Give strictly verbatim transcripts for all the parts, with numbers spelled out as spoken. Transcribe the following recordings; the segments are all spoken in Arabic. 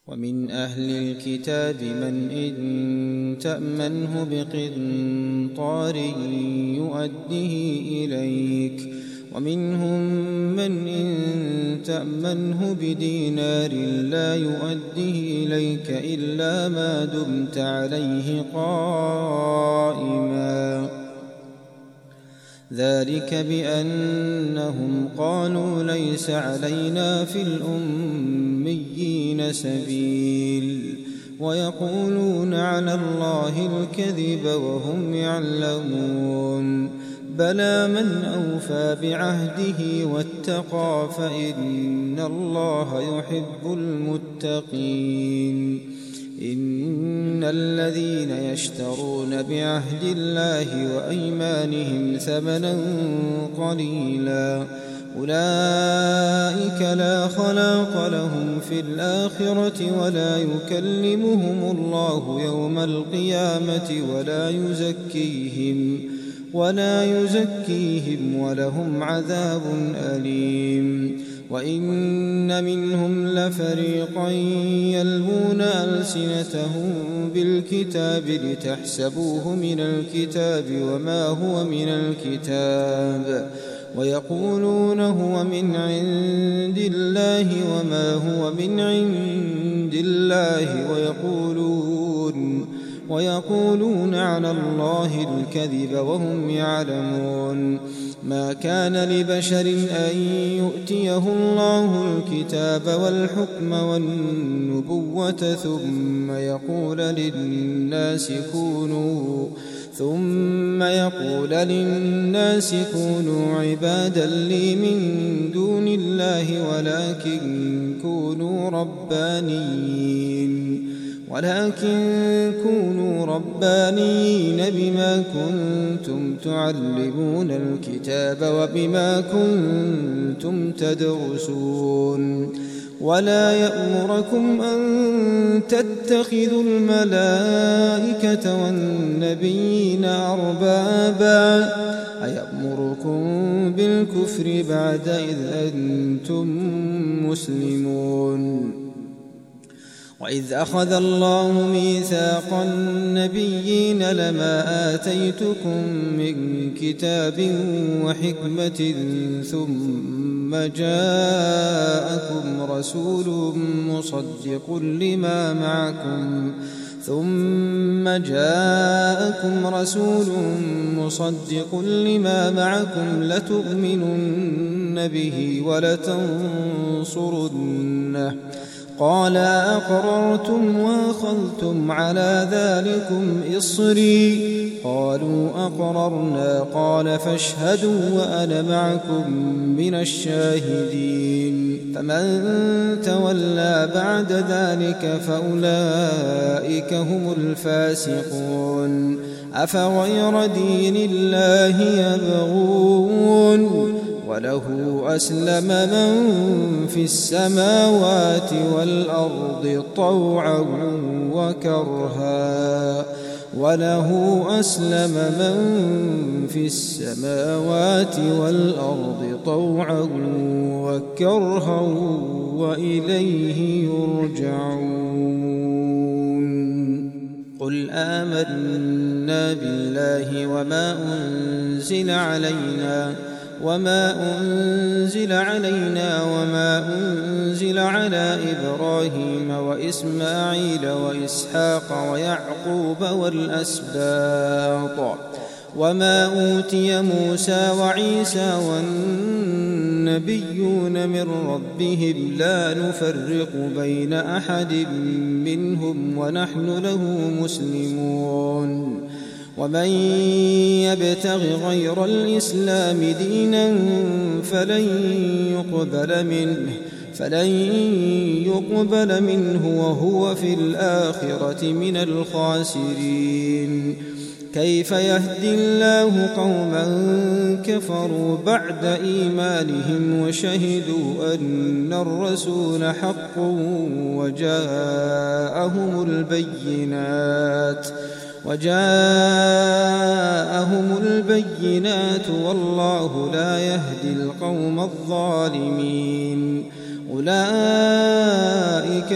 ومن أهل الكتاب من إن تأمنه بقنطار يؤده إليك ومنهم من إن تأمنه بدينار لا يؤده إليك إلا ما دمت عليه قائما ذلك بأنهم قالوا ليس علينا في الأميين سبيل ويقولون على الله الكذب وهم يعلمون بلى من أوفى بعهده واتقى فإن الله يحب المتقين إن الذين يشترون بعهد الله وأيمانهم ثمنا قليلا أولئك لا خلاق لهم في الآخرة ولا يكلمهم الله يوم القيامة ولا يزكيهم ولا يزكيهم ولهم عذاب أليم وإن منهم لفريقا يلوون ألسنتهم بالكتاب لتحسبوه من الكتاب وما هو من الكتاب ويقولون هو من عند الله وما هو من عند الله ويقولون ويقولون على الله الكذب وهم يعلمون ما كان لبشر أن يؤتيه الله الكتاب والحكم والنبوة ثم يقول للناس كونوا ثم يقول للناس كونوا عبادا لي من دون الله ولكن كونوا ربانيين ولكن كونوا ربانيين بما كنتم تعلمون الكتاب وبما كنتم تدرسون ولا يأمركم أن تتخذوا الملائكة والنبيين أربابا أيأمركم بالكفر بعد إذ أنتم مسلمون وإذ أخذ الله ميثاق النبيين لما آتيتكم من كتاب وحكمة ثم جاءكم رسول مصدق لما معكم ثم جاءكم رسول مصدق لما معكم لتؤمنن به ولتنصرنه قال أقررتم وأخذتم على ذلكم إصري قالوا أقررنا قال فاشهدوا وأنا معكم من الشاهدين فمن تولى بعد ذلك فأولئك هم الفاسقون أفغير دين الله يبغون وله أسلم من في السماوات والأرض طوعا وكرها وله أسلم من في السماوات والأرض طوعا وكرها وإليه يرجعون قل آمنا بالله وما أنزل علينا وما أنزل علينا وما أنزل على إبراهيم وإسماعيل وإسحاق ويعقوب والأسباط وما أوتي موسى وعيسى والنبيون من ربهم لا نفرق بين أحد منهم ونحن له مسلمون ومن يبتغ غير الإسلام دينا فلن يقبل منه فلن يقبل منه وهو في الآخرة من الخاسرين كيف يهدي الله قوما كفروا بعد إيمانهم وشهدوا أن الرسول حق وجاءهم البينات وجاءهم البينات والله لا يهدي القوم الظالمين أولئك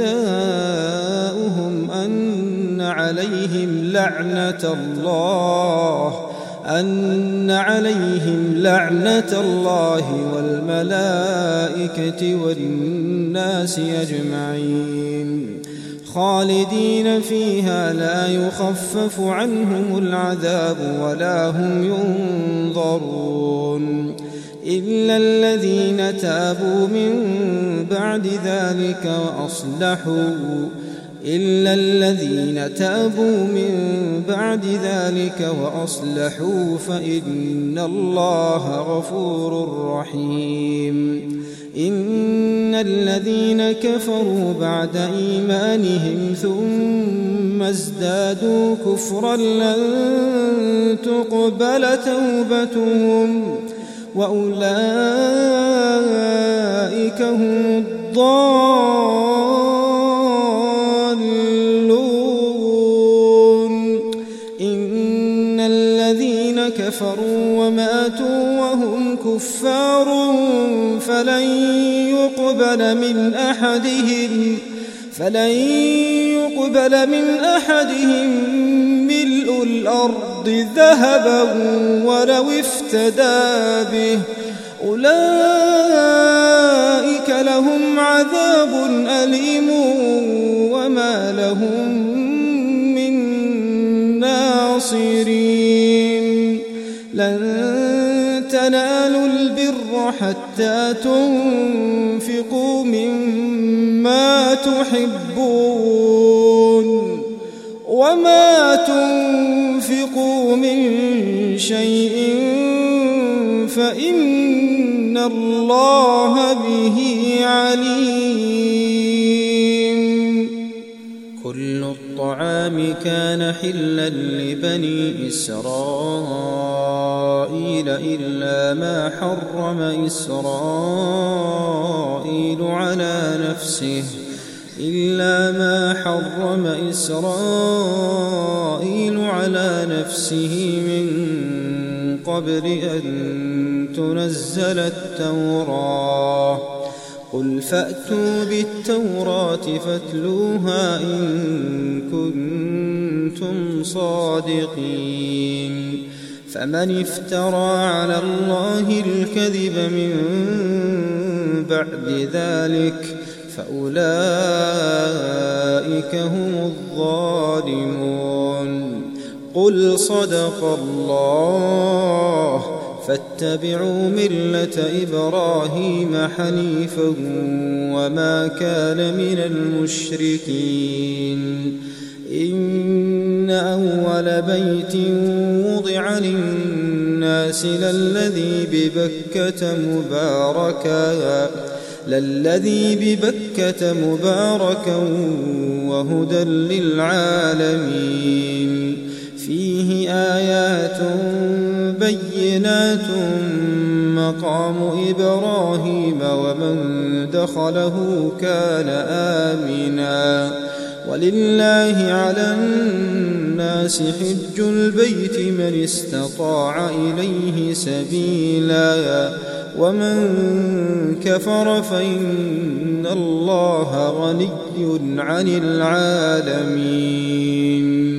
جزاؤهم أن عليهم لعنة الله أن عليهم لعنة الله والملائكة والناس أجمعين خالدين فيها لا يخفف عنهم العذاب ولا هم ينظرون إلا الذين تابوا من بعد ذلك وأصلحوا إلا الذين تابوا من بعد ذلك وأصلحوا فإن الله غفور رحيم إن الذين كفروا بعد إيمانهم ثم ازدادوا كفرا لن تقبل توبتهم وأولئك هم الضالون إن الذين كفروا وماتوا وهم كفار فلن يقبل من أحدهم فلن يقبل من أحدهم ملء الأرض ذهبا ولو افتدى به أولئك لهم عذاب أليم وما لهم من ناصرين لن تنالوا البر حتى تنفقوا مما تحبون وما تنفقوا من شيء فإن الله به عليم كل الطعام كان حلا لبني إسرائيل إلا ما حرم إسرائيل على نفسه إلا ما حرم إسرائيل على نفسه من قبل أن تنزل التوراة قل فأتوا بالتوراة فاتلوها إن كنتم صادقين فمن افترى على الله الكذب من بعد ذلك فأولئك هم الظالمون قل صدق الله فاتبعوا ملة إبراهيم حنيفا وما كان من المشركين إن أول بيت وضع للناس للذي ببكة مباركا للذي ببكة مباركا وهدى للعالمين فيه آيات بينات مقام إبراهيم ومن دخله كان آمنا ولله على الناس حج البيت من استطاع إليه سبيلا ومن كفر فإن الله غني عن العالمين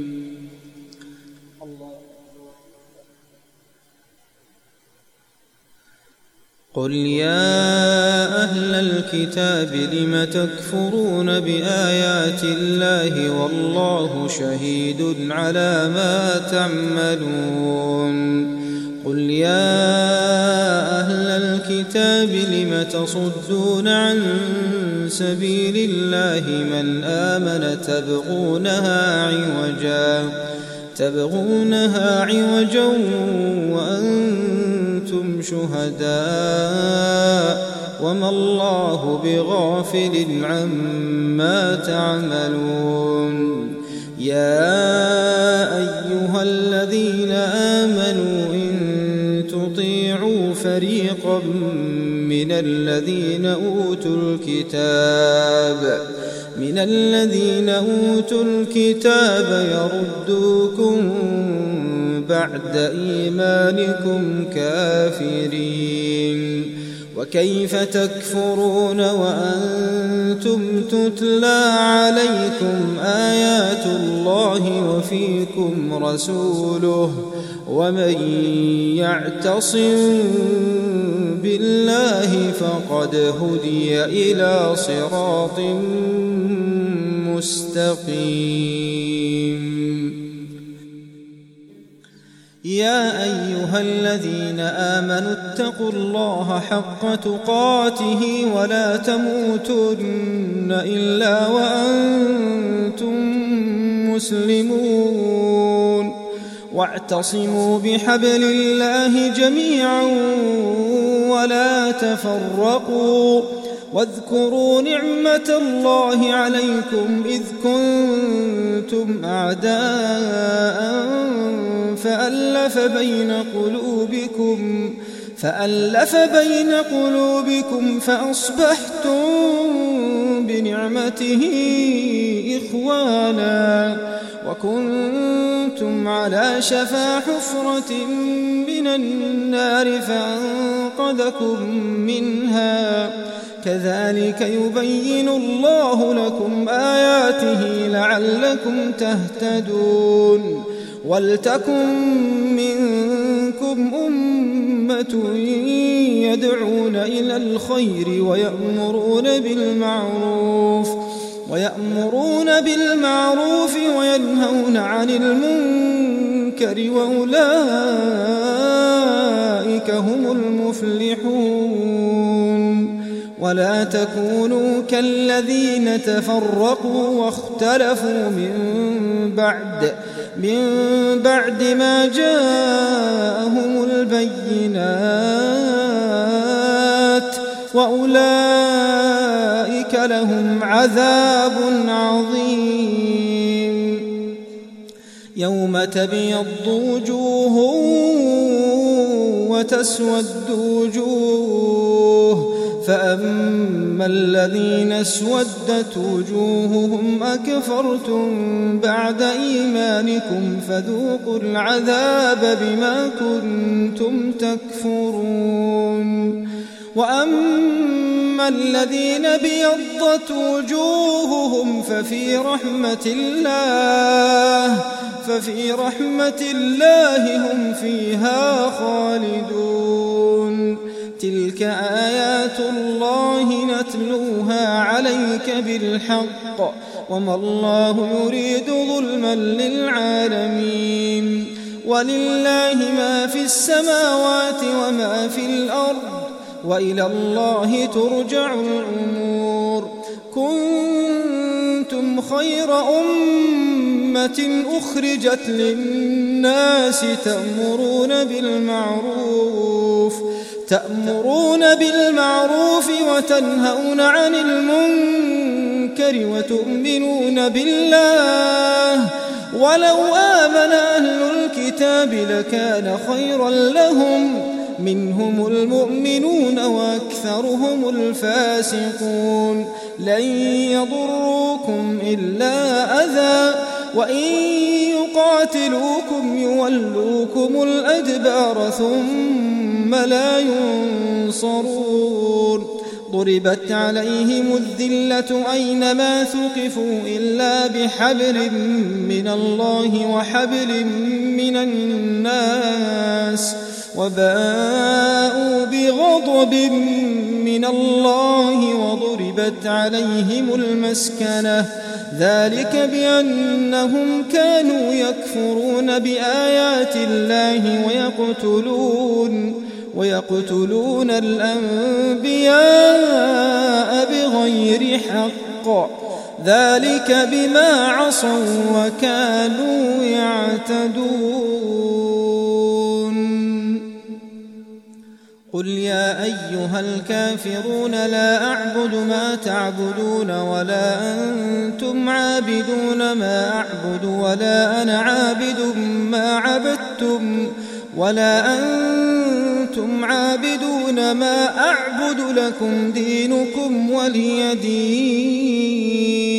قل يا أهل الكتاب لم تكفرون بآيات الله والله شهيد على ما تعملون قل يا أهل الكتاب لم تصدون عن سبيل الله من آمن تبغونها عوجا تبغونها عوجا وأنتم شهداء وما الله بغافل عما تعملون يا أيها الذين آمنوا إن تطيعوا فريقا من الذين أوتوا الكتاب من الذين أوتوا الكتاب يردوكم بعد إيمانكم كافرين وكيف تكفرون وأنتم تتلى عليكم آيات الله وفيكم رسوله ومن يعتصم بالله فقد هدي إلى صراط مستقيم. يا أيها الذين آمنوا اتقوا الله حق تقاته ولا تموتن إلا وأنتم مسلمون واعتصموا بحبل الله جميعا ولا تفرقوا واذكروا نعمة الله عليكم إذ كنتم أعداء فألف بين قلوبكم فألف بين قلوبكم فأصبحتم بنعمته إخوانا وكنتم على شفا حفرة من النار فأنقذكم منها كذلك يبين الله لكم آياته لعلكم تهتدون. ولتكن منكم أمة يدعون إلى الخير ويأمرون بالمعروف ويأمرون بالمعروف وينهون عن المنكر وأولئك هم المفلحون. ولا تكونوا كالذين تفرقوا واختلفوا من بعد من بعد ما جاءهم البينات وأولئك لهم عذاب عظيم. يوم تبيض وجوه وتسود وجوه فأما الذين اسودت وجوههم أكفرتم بعد إيمانكم فذوقوا العذاب بما كنتم تكفرون. وأما الذين بيضت وجوههم ففي رحمة الله ففي رحمة الله هم فيها خالدون. تلك آيات الله نتلوها عليك بالحق وما الله يريد ظلما للعالمين. ولله ما في السماوات وما في الأرض وإلى الله ترجع الأمور. كنتم خير أمة أخرجت للناس تأمرون بالمعروف تأمرون بالمعروف وتنهون عن المنكر وتؤمنون بالله. ولو آمن أهل الكتاب لكان خيرا لهم منهم المؤمنون وأكثرهم الفاسقون. لن يضروكم إلا أذى وإن يقاتلوكم يولوكم الأدبار ثم لا ينصرون. ضربت عليهم الذلة أينما ثقفوا إلا بحبل من الله وحبل من الناس وباءوا بغضب من الله وضربت عليهم المسكنة ذلك بأنهم كانوا يكفرون بآيات الله ويقتلون ويقتلون الأنبياء بغير حق ذلك بما عصوا وكانوا يعتدون. قل يا أيها الكافرون لا أعبد ما تعبدون ولا أنتم عابدون ما أعبد ولا أنا عابد ما عبدتم ولا أنتم عابدون ما أعبد لكم دينكم ولي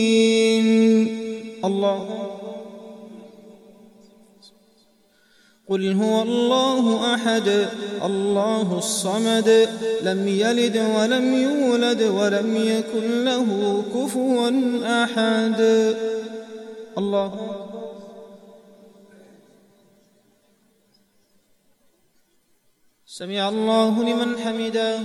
دين. الله. قل قل هو الله أحد الله الصمد لم يلد ولم يولد ولم يكن له كفوا أحد. الله سمع الله لمن حمده.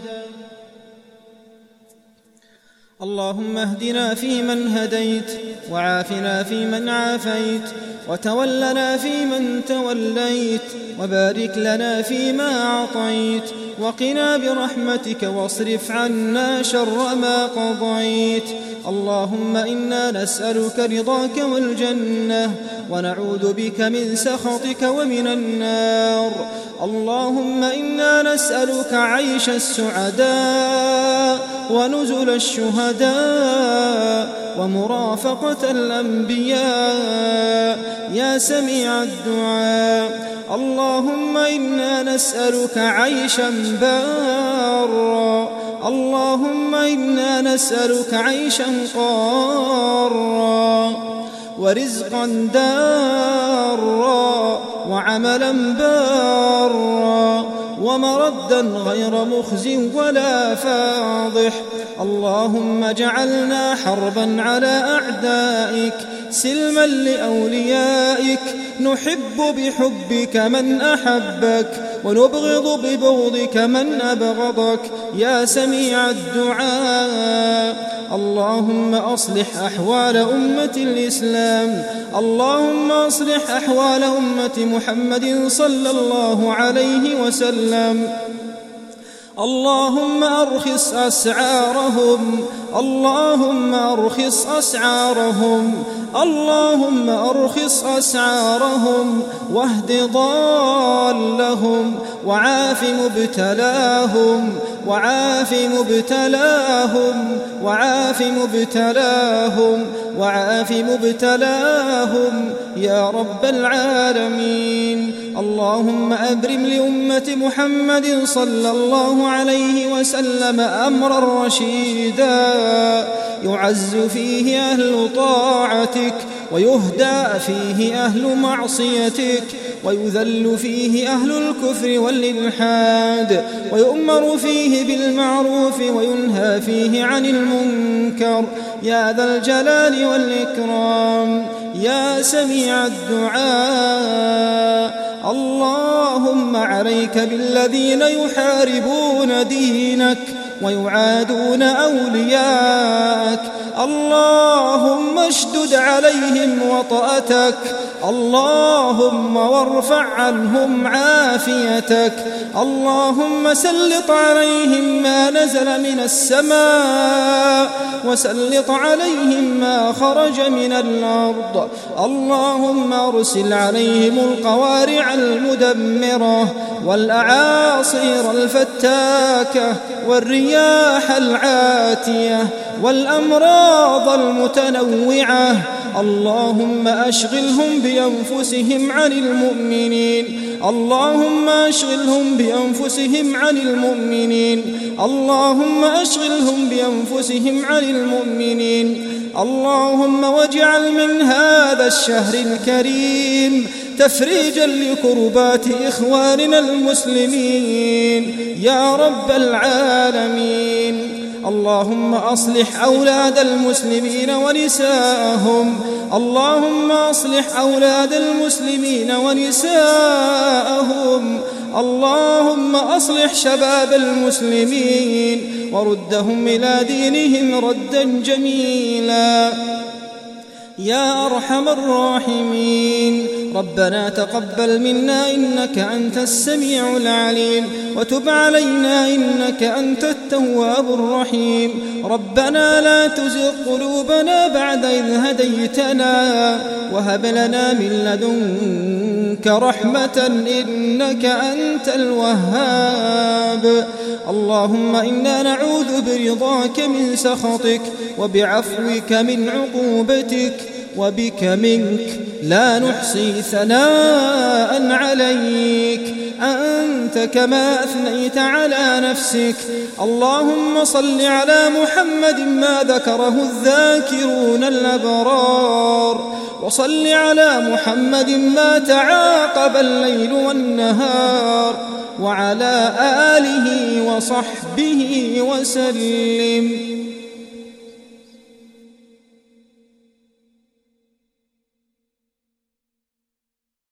اللهم اهدنا فيمن هديت، وعافنا فيمن عافيت، وتولنا فيمن توليت، وبارك لنا فيما أعطيت، وقنا برحمتك واصرف عنا شر ما قضيت. اللهم إنا نسألك رضاك والجنة، ونعوذ بك من سخطك ومن النار. اللهم إنا نسألك عيش السعداء ونزل الشهداء ومرافقة الأنبياء يا سميع الدعاء. اللهم إنا نسألك عيشا بارا، اللهم إنا نسألك عيشا قارا، ورزقا دارا، وعملا بارا، ومردا غير مخز ولا فاضح. اللهم اجعلنا حربا على أعدائك، سلما لأوليائك، نحب بحبك من أحبك، ونبغض ببغضك من أبغضك يا سميع الدعاء. اللهم أصلح أحوال أمة الإسلام، اللهم أصلح أحوال أمة محمد صلى الله عليه وسلم. اللهم أرخص أسعارهم، اللهم أرخص أسعارهم، اللهم أرخص أسعارهم، واهد ضالهم، وعاف مبتلاهم، وعاف مبتلاهم، وعاف مبتلاهم، وعاف مبتلاهم يا رب العالمين. اللهم أبرم لأمة محمد صلى الله عليه وسلم أمرا رشيدا يعز فيه أهل طاعتك، ويهدى فيه أهل معصيتك، ويذل فيه أهل الكفر والإلحاد، ويؤمر فيه بالمعروف وينهى فيه عن المنكر يا ذا الجلال والإكرام يا سميع الدعاء. اللهم عليك بالذين يحاربون دينك ويعادون أولياءك، اللهم اشدد عليهم وطأتك، اللهم وارفع عنهم عافيتك، اللهم سلط عليهم ما نزل من السماء، وسلط عليهم ما خرج من الأرض، اللهم أرسل عليهم القوارع المدمرة والأعاصير الفتاكة والرياح العاتية والأمراض المتنوعة. اللهم أشغلهم بأنفسهم عن المؤمنين، اللهم أشغلهم بأنفسهم عن المؤمنين، اللهم أشغلهم بأنفسهم عن المؤمنين. اللهم واجعل من هذا الشهر الكريم تفريجا لكربات إخواننا المسلمين يا رب العالمين. اللهم أصلح أولاد المسلمين ونساءهم، اللهم أصلح أولاد المسلمين ونساءهم، اللهم أصلح شباب المسلمين وردهم إلى دينهم ردا جميلا يا أرحم الراحمين. ربنا تقبل منا إنك أنت السميع العليم، وتب علينا إنك أنت التواب الرحيم. ربنا لا تزغ قلوبنا بعد إذ هديتنا، وهب لنا من لدنك رحمة إنك أنت الوهاب. اللهم إنا نعوذ برضاك من سخطك، وبعفوك من عقوبتك، وبك منك لا نحصي ثناء عليك، أنت كما أثنيت على نفسك. اللهم صل على محمد ما ذكره الذاكرون الأبرار، وصل على محمد ما تعاقب الليل والنهار وعلى آله وصحبه وسلم.